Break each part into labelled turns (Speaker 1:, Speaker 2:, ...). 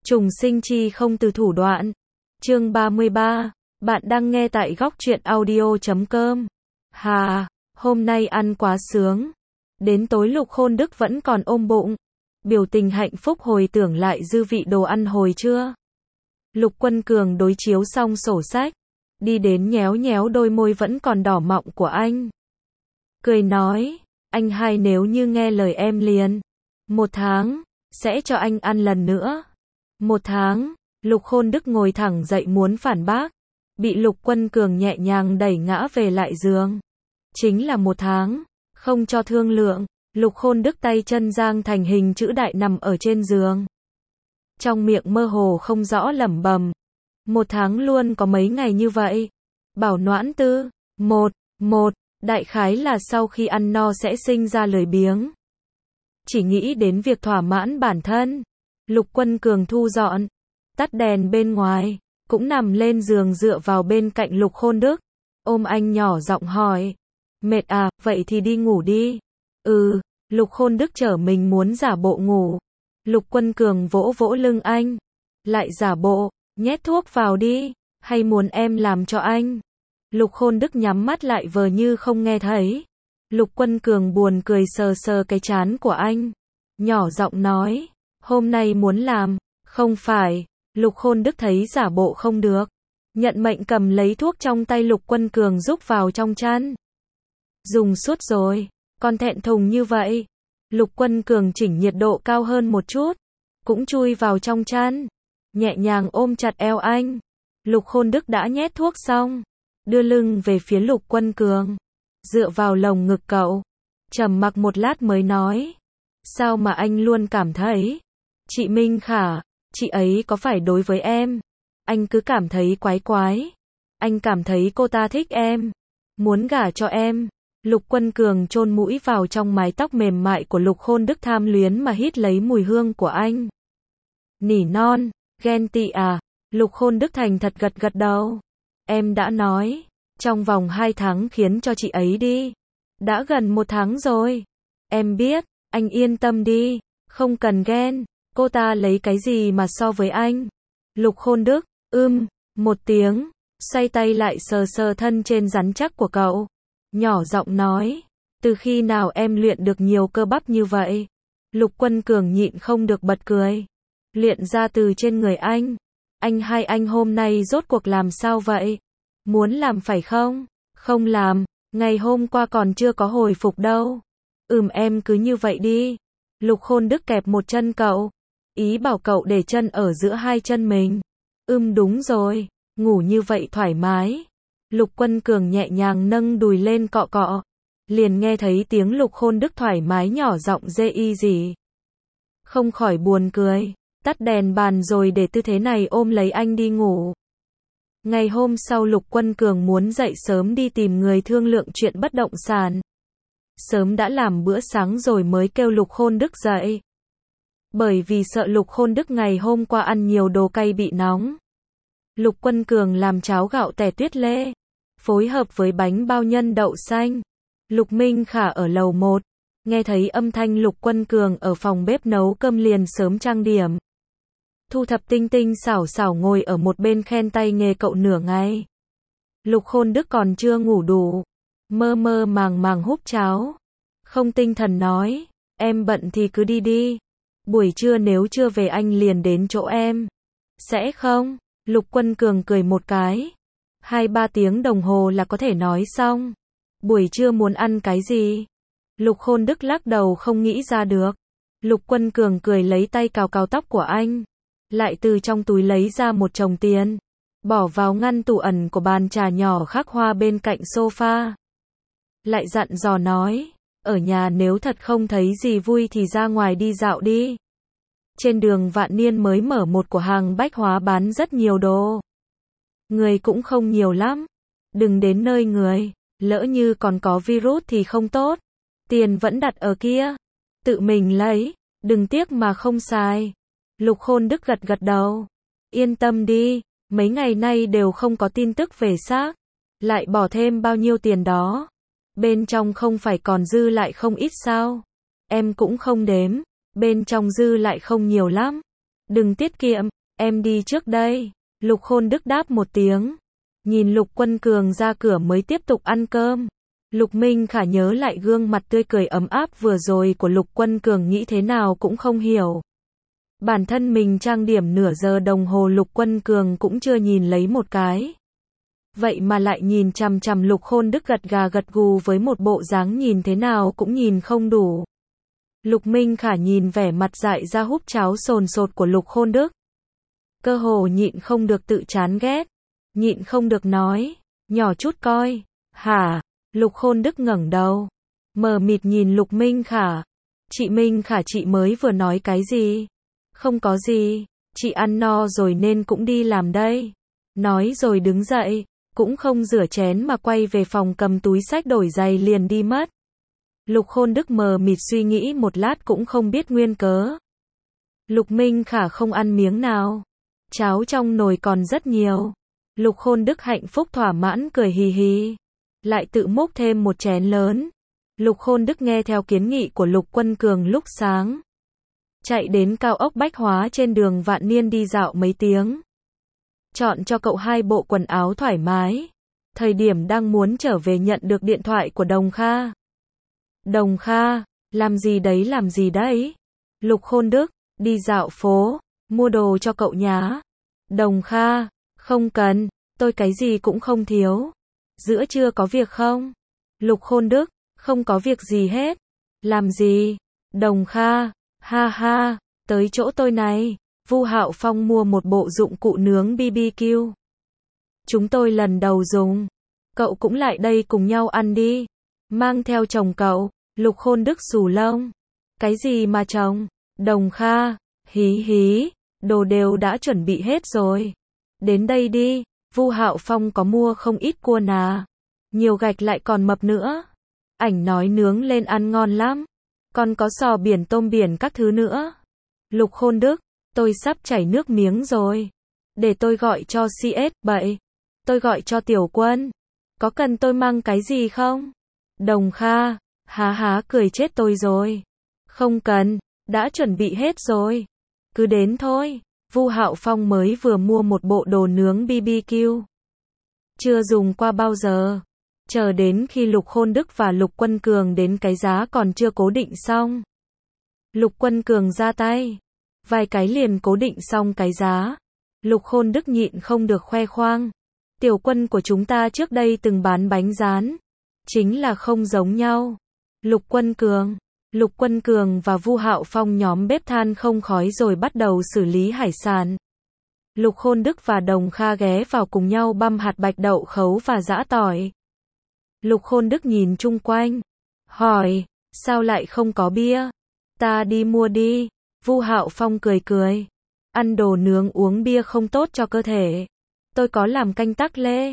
Speaker 1: Trùng sinh chi không từ thủ đoạn. Chương 33. Bạn đang nghe tại góc truyện audio.com. Hà, hôm nay ăn quá sướng. Đến tối Lục Khôn Đức vẫn còn ôm bụng. Biểu tình hạnh phúc hồi tưởng lại dư vị đồ ăn hồi trưa. Lục Quân Cường đối chiếu xong sổ sách. Đi đến nhéo nhéo đôi môi vẫn còn đỏ mọng của anh. Cười nói, anh hai nếu như nghe lời em liền. 1 tháng, sẽ cho anh ăn lần nữa. 1 tháng, Lục Khôn Đức ngồi thẳng dậy muốn phản bác. Bị Lục Quân Cường nhẹ nhàng đẩy ngã về lại giường. Chính là 1 tháng, không cho thương lượng. Lục Khôn Đức tay chân giang thành hình chữ đại nằm ở trên giường. Trong miệng mơ hồ không rõ lẩm bẩm. 1 tháng luôn có mấy ngày như vậy. Bảo Noãn Tư, một, đại khái là sau khi ăn no sẽ sinh ra lười biếng. Chỉ nghĩ đến việc thỏa mãn bản thân. Lục Quân Cường thu dọn, tắt đèn bên ngoài, cũng nằm lên giường dựa vào bên cạnh Lục Khôn Đức. Ôm anh nhỏ giọng hỏi, mệt à, vậy thì đi ngủ đi. Lục Khôn Đức trở mình muốn giả bộ ngủ. Lục Quân Cường vỗ vỗ lưng anh, lại giả bộ, nhét thuốc vào đi, hay muốn em làm cho anh. Lục Khôn Đức nhắm mắt lại vờ như không nghe thấy. Lục Quân Cường buồn cười sờ sờ cái trán của anh, nhỏ giọng nói, hôm nay muốn làm, không phải. Lục Khôn Đức thấy giả bộ không được, nhận mệnh cầm lấy thuốc trong tay Lục Quân Cường rúc vào trong chăn. Dùng suốt rồi, còn thẹn thùng như vậy. Lục Quân Cường chỉnh nhiệt độ cao hơn một chút, cũng chui vào trong chăn, nhẹ nhàng ôm chặt eo anh. Lục Khôn Đức đã nhét thuốc xong, đưa lưng về phía Lục Quân Cường, dựa vào lồng ngực cậu, trầm mặc một lát mới nói, sao mà anh luôn cảm thấy, chị Minh Khả, chị ấy có phải đối với em, anh cứ cảm thấy quái quái, anh cảm thấy cô ta thích em, muốn gả cho em. Lục Quân Cường chôn mũi vào trong mái tóc mềm mại của Lục Khôn Đức tham luyến mà hít lấy mùi hương của anh. Nỉ non, ghen tị à? Lục Khôn Đức thành thật gật gật đầu. Em đã nói, trong vòng 2 tháng khiến cho chị ấy đi. Đã gần 1 tháng rồi. Em biết, anh yên tâm đi, không cần ghen, cô ta lấy cái gì mà so với anh. Lục Khôn Đức, một tiếng, xoay tay lại sờ sờ thân trên rắn chắc của cậu. Nhỏ giọng nói, từ khi nào em luyện được nhiều cơ bắp như vậy? Lục Quân Cường nhịn không được bật cười. Luyện ra từ trên người anh. Anh hai anh hôm nay rốt cuộc làm sao vậy? Muốn làm phải không? Không làm, ngày hôm qua còn chưa có hồi phục đâu. Em cứ như vậy đi. Lục Khôn Đức kẹp một chân cậu, ý bảo cậu để chân ở giữa hai chân mình. Đúng rồi, ngủ như vậy thoải mái. Lục Quân Cường nhẹ nhàng nâng đùi lên cọ cọ, liền nghe thấy tiếng Lục Khôn Đức thoải mái nhỏ giọng dê y gì. Không khỏi buồn cười, tắt đèn bàn rồi để tư thế này ôm lấy anh đi ngủ. Ngày hôm sau Lục Quân Cường muốn dậy sớm đi tìm người thương lượng chuyện bất động sản. Sớm đã làm bữa sáng rồi mới kêu Lục Khôn Đức dậy. Bởi vì sợ Lục Khôn Đức ngày hôm qua ăn nhiều đồ cay bị nóng. Lục Quân Cường làm cháo gạo tẻ tuyết lê, phối hợp với bánh bao nhân đậu xanh. Lục Minh Khả ở lầu 1, nghe thấy âm thanh Lục Quân Cường ở phòng bếp nấu cơm liền sớm trang điểm. Thu thập tinh tinh xảo xảo ngồi ở một bên khen tay nghề cậu nửa ngày. Lục Khôn Đức còn chưa ngủ đủ, mơ mơ màng màng húp cháo. Không tinh thần nói, em bận thì cứ đi đi. Buổi trưa nếu chưa về anh liền đến chỗ em. Sẽ không? Lục Quân Cường cười một cái. 2-3 tiếng đồng hồ là có thể nói xong. Buổi trưa muốn ăn cái gì? Lục Khôn Đức lắc đầu không nghĩ ra được. Lục Quân Cường cười lấy tay cào cào tóc của anh. Lại từ trong túi lấy ra một chồng tiền. Bỏ vào ngăn tủ ẩn của bàn trà nhỏ khắc hoa bên cạnh sofa. Lại dặn dò nói, ở nhà nếu thật không thấy gì vui thì ra ngoài đi dạo đi. Trên đường Vạn Niên mới mở một cửa hàng bách hóa bán rất nhiều đồ. Người cũng không nhiều lắm. Đừng đến nơi người, lỡ như còn có virus thì không tốt. Tiền vẫn đặt ở kia. Tự mình lấy, đừng tiếc mà không xài. Lục Khôn Đức gật gật đầu. Yên tâm đi, mấy ngày nay đều không có tin tức về xác. Lại bỏ thêm bao nhiêu tiền đó. Bên trong không phải còn dư lại không ít sao? Em cũng không đếm. Bên trong dư lại không nhiều lắm. Đừng tiết kiệm, em đi trước đây. Lục Khôn Đức đáp một tiếng. Nhìn Lục Quân Cường ra cửa mới tiếp tục ăn cơm. Lục Minh Khả nhớ lại gương mặt tươi cười ấm áp vừa rồi của Lục Quân Cường nghĩ thế nào cũng không hiểu. Bản thân mình trang điểm nửa giờ đồng hồ Lục Quân Cường cũng chưa nhìn lấy một cái. Vậy mà lại nhìn chằm chằm Lục Khôn Đức gật gà gật gù với một bộ dáng nhìn thế nào cũng nhìn không đủ. Lục Minh Khả nhìn vẻ mặt dại ra húp cháo sồn sột của Lục Khôn Đức. Cơ hồ nhịn không được tự chán ghét. Nhịn không được nói. Nhỏ chút coi. Hả? Lục Khôn Đức ngẩng đầu. Mờ mịt nhìn Lục Minh Khả. Chị Minh Khả chị mới vừa nói cái gì? Không có gì. Chị ăn no rồi nên cũng đi làm đây. Nói rồi đứng dậy. Cũng không rửa chén mà quay về phòng cầm túi xách đổi giày liền đi mất. Lục Khôn Đức mờ mịt suy nghĩ một lát cũng không biết nguyên cớ. Lục Minh Khả không ăn miếng nào. Cháo trong nồi còn rất nhiều. Lục Khôn Đức hạnh phúc thỏa mãn cười hì hì. Lại tự múc thêm một chén lớn. Lục Khôn Đức nghe theo kiến nghị của Lục Quân Cường lúc sáng. Chạy đến cao ốc Bách Hóa trên đường Vạn Niên đi dạo mấy tiếng. Chọn cho cậu 2 bộ quần áo thoải mái. Thời điểm đang muốn trở về nhận được điện thoại của Đồng Kha. Đồng Kha, làm gì đấy? Lục Khôn Đức, đi dạo phố, mua đồ cho cậu nhá. Đồng Kha, không cần, tôi cái gì cũng không thiếu. Giữa trưa có việc không? Lục Khôn Đức, không có việc gì hết. Làm gì? Đồng Kha, ha ha, tới chỗ tôi này. Vu Hạo Phong mua một bộ dụng cụ nướng BBQ. Chúng tôi lần đầu dùng. Cậu cũng lại đây cùng nhau ăn đi. Mang theo chồng cậu. Lục Khôn Đức xù lông. Cái gì mà chồng? Đồng Kha, hí hí, đồ đều đã chuẩn bị hết rồi. Đến đây đi, Vu Hạo Phong có mua không ít cua nà. Nhiều gạch lại còn mập nữa. Ảnh nói nướng lên ăn ngon lắm. Còn có sò biển tôm biển các thứ nữa. Lục Khôn Đức, tôi sắp chảy nước miếng rồi. Để tôi gọi cho CS, bậy. Tôi gọi cho Tiểu Quân. Có cần tôi mang cái gì không? Đồng Kha, há há cười chết tôi rồi. Không cần, đã chuẩn bị hết rồi. Cứ đến thôi. Vu Hạo Phong mới vừa mua một bộ đồ nướng BBQ. Chưa dùng qua bao giờ. Chờ đến khi Lục Khôn Đức và Lục Quân Cường đến cái giá còn chưa cố định xong. Lục Quân Cường ra tay. Vài cái liền cố định xong cái giá. Lục Khôn Đức nhịn không được khoe khoang. Tiểu Quân của chúng ta trước đây từng bán bánh rán. Chính là không giống nhau. Lục Quân Cường và Vu Hạo Phong nhóm bếp than không khói rồi bắt đầu xử lý hải sản. Lục Khôn Đức và Đồng Kha ghé vào cùng nhau băm hạt bạch đậu khấu và giã tỏi. Lục Khôn Đức nhìn chung quanh. Hỏi, sao lại không có bia? Ta đi mua đi. Vu Hạo Phong cười cười. Ăn đồ nướng uống bia không tốt cho cơ thể. Tôi có làm canh tắc lê.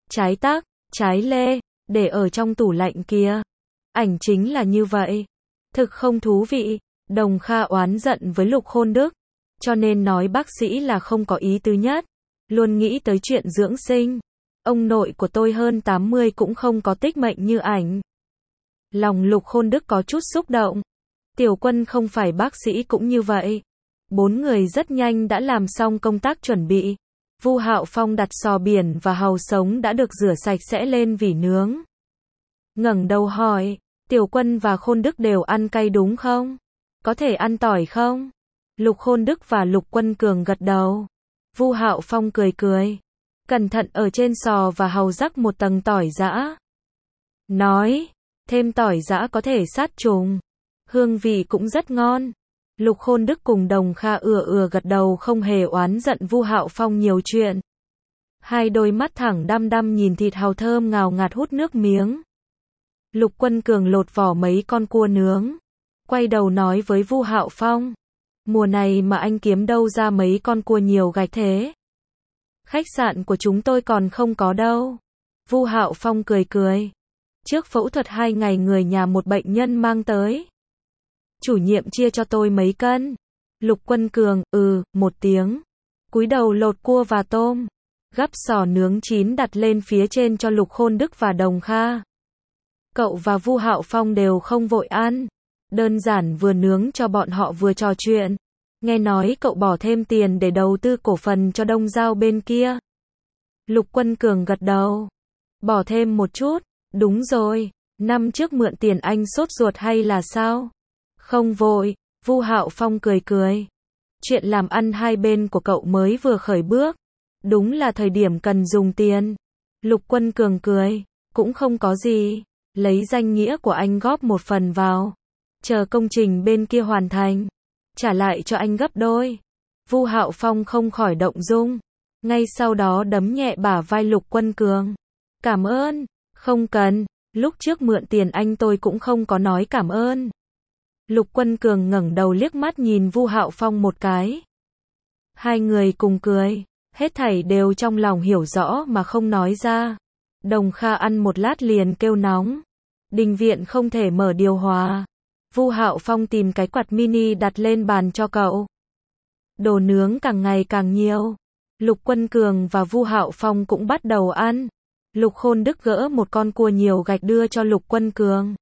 Speaker 1: Trái lê, để ở trong tủ lạnh kia. Ảnh chính là như vậy. Thực không thú vị. Đồng Kha oán giận với Lục Khôn Đức. Cho nên nói bác sĩ là không có ý tứ nhất. Luôn nghĩ tới chuyện dưỡng sinh. Ông nội của tôi hơn 80 cũng không có tích mệnh như ảnh. Lòng Lục Khôn Đức có chút xúc động. Tiểu Quân không phải bác sĩ cũng như vậy. 4 người rất nhanh đã làm xong công tác chuẩn bị. Vu Hạo Phong đặt sò biển và hàu sống đã được rửa sạch sẽ lên vỉ nướng. Ngẩng đầu hỏi, Tiểu Quân và Khôn Đức đều ăn cay đúng không? Có thể ăn tỏi không? Lục Khôn Đức và Lục Quân Cường gật đầu. Vu Hạo Phong cười cười. Cẩn thận ở trên sò và hàu rắc một tầng tỏi giã. Nói, thêm tỏi giã có thể sát trùng. Hương vị cũng rất ngon. Lục Khôn Đức cùng Đồng Kha gật đầu không hề oán giận Vu Hạo Phong nhiều chuyện. Hai đôi mắt thẳng đăm đăm nhìn thịt hàu thơm ngào ngạt hút nước miếng. Lục Quân Cường lột vỏ mấy con cua nướng. Quay đầu nói với Vu Hạo Phong. Mùa này mà anh kiếm đâu ra mấy con cua nhiều gạch thế? Khách sạn của chúng tôi còn không có đâu. Vu Hạo Phong cười cười. Trước phẫu thuật 2 ngày người nhà một bệnh nhân mang tới. Chủ nhiệm chia cho tôi mấy cân. Lục Quân Cường, một tiếng. Cúi đầu lột cua và tôm. Gắp sò nướng chín đặt lên phía trên cho Lục Khôn Đức và Đồng Kha. Cậu và Vu Hạo Phong đều không vội ăn. Đơn giản vừa nướng cho bọn họ vừa trò chuyện. Nghe nói cậu bỏ thêm tiền để đầu tư cổ phần cho Đông Giao bên kia. Lục Quân Cường gật đầu. Bỏ thêm một chút, đúng rồi, năm trước mượn tiền anh sốt ruột hay là sao? Không vội, Vu Hạo Phong cười cười. Chuyện làm ăn hai bên của cậu mới vừa khởi bước, đúng là thời điểm cần dùng tiền. Lục Quân Cường cười, cũng không có gì, lấy danh nghĩa của anh góp một phần vào, chờ công trình bên kia hoàn thành, trả lại cho anh gấp đôi. Vu Hạo Phong không khỏi động dung, ngay sau đó đấm nhẹ bả vai Lục Quân Cường. Cảm ơn, không cần, lúc trước mượn tiền anh tôi cũng không có nói cảm ơn. Lục Quân Cường ngẩng đầu liếc mắt nhìn Vu Hạo Phong một cái. Hai người cùng cười, hết thảy đều trong lòng hiểu rõ mà không nói ra. Đồng Kha ăn một lát liền kêu nóng. Đình viện không thể mở điều hòa. Vu Hạo Phong tìm cái quạt mini đặt lên bàn cho cậu. Đồ nướng càng ngày càng nhiều. Lục Quân Cường và Vu Hạo Phong cũng bắt đầu ăn. Lục Khôn Đức gỡ một con cua nhiều gạch đưa cho Lục Quân Cường.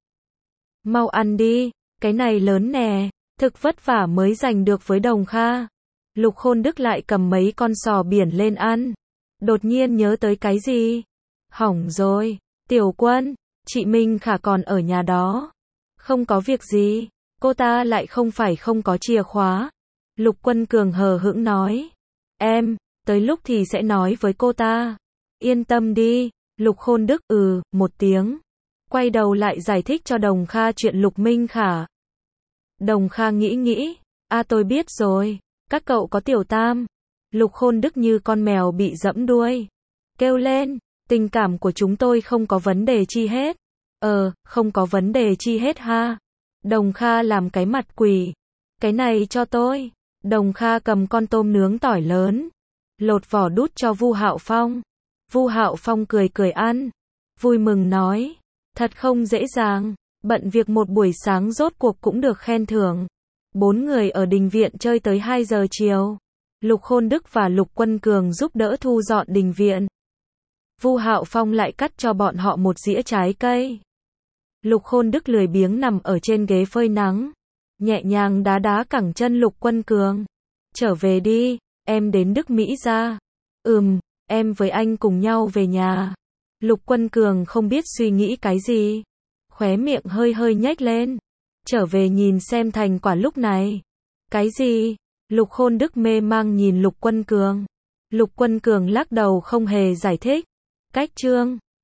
Speaker 1: Mau ăn đi, cái này lớn nè, thực vất vả mới giành được với Đồng Kha. Lục Khôn Đức lại cầm mấy con sò biển lên ăn. Đột nhiên nhớ tới cái gì? Hỏng rồi, Tiểu Quân, chị Minh Khả còn ở nhà đó. Không có việc gì, cô ta lại không phải không có chìa khóa. Lục Quân Cường hờ hững nói. Em, tới lúc thì sẽ nói với cô ta. Yên tâm đi, Lục Khôn Đức một tiếng. Quay đầu lại giải thích cho Đồng Kha chuyện Lục Minh Khả. Đồng Kha nghĩ, tôi biết rồi, các cậu có Tiểu Tam. Lục Khôn Đức như con mèo bị dẫm đuôi. Kêu lên, tình cảm của chúng tôi không có vấn đề chi hết. Không có vấn đề chi hết ha. Đồng Kha làm cái mặt quỷ. Cái này cho tôi. Đồng Kha cầm con tôm nướng tỏi lớn, lột vỏ đút cho Vu Hạo Phong. Vu Hạo Phong cười cười ăn, vui mừng nói, thật không dễ dàng, bận việc một buổi sáng rốt cuộc cũng được khen thưởng. 4 người ở đình viện chơi tới 2 giờ chiều. Lục Khôn Đức và Lục Quân Cường giúp đỡ thu dọn đình viện. Vu Hạo Phong lại cắt cho bọn họ một dĩa trái cây. Lục Khôn Đức lười biếng nằm ở trên ghế phơi nắng, nhẹ nhàng đá đá cẳng chân Lục Quân Cường. Trở về đi, em đến Đức Mỹ ra. Em với anh cùng nhau về nhà. Lục Quân Cường không biết suy nghĩ cái gì, khóe miệng hơi hơi nhếch lên. Trở về nhìn xem thành quả lúc này. Cái gì? Lục Khôn Đức mê mang nhìn Lục Quân Cường. Lục Quân Cường lắc đầu không hề giải thích. Cách chương